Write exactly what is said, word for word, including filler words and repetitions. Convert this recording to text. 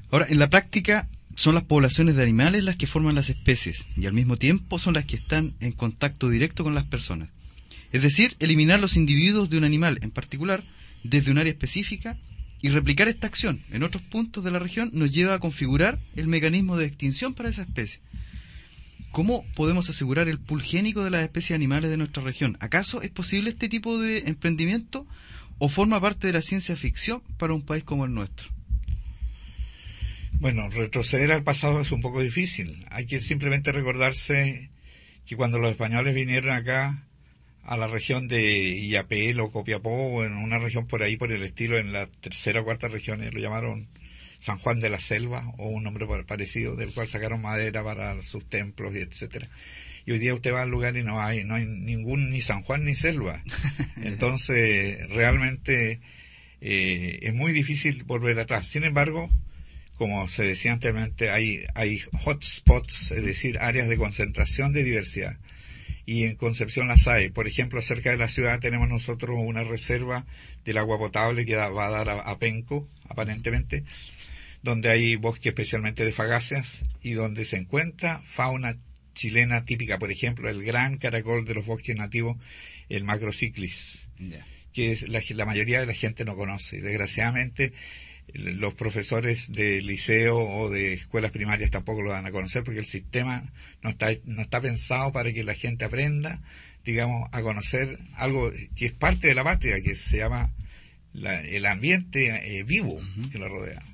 Ahora, en la práctica, son las poblaciones de animales las que forman las especies, y al mismo tiempo son las que están en contacto directo con las personas. Es decir, eliminar los individuos de un animal en particular desde un área específica y replicar esta acción en otros puntos de la región nos lleva a configurar el mecanismo de extinción para esa especie. ¿Cómo podemos asegurar el pool génico de las especies animales de nuestra región? ¿Acaso es posible este tipo de emprendimiento o forma parte de la ciencia ficción para un país como el nuestro? Bueno, retroceder al pasado es un poco difícil. Hay que simplemente recordarse que cuando los españoles vinieron acá a la región de Illapel o Copiapó, o en una región por ahí por el estilo, en la tercera o cuarta región, lo llamaron San Juan de la Selva, o un nombre parecido, del cual sacaron madera para sus templos y etcétera. Y hoy día usted va al lugar y no hay, no hay ningún ni San Juan ni selva. Entonces, realmente eh, es muy difícil volver atrás. Sin embargo, como se decía anteriormente, hay, hay hotspots, es decir, áreas de concentración de diversidad. Y en Concepción las hay. Por ejemplo, cerca de la ciudad tenemos nosotros una reserva del agua potable que da, va a dar a, a Penco, aparentemente, donde hay bosque especialmente de fagáceas y donde se encuentra fauna chilena típica, por ejemplo, el gran caracol de los bosques nativos, el Macrociclis, yeah. que es la, la mayoría de la gente no conoce. Desgraciadamente, los profesores de liceo o de escuelas primarias tampoco lo dan a conocer porque el sistema no está no está pensado para que la gente aprenda, digamos, a conocer algo que es parte de la patria, que se llama la, el ambiente eh, vivo uh-huh. que lo rodea.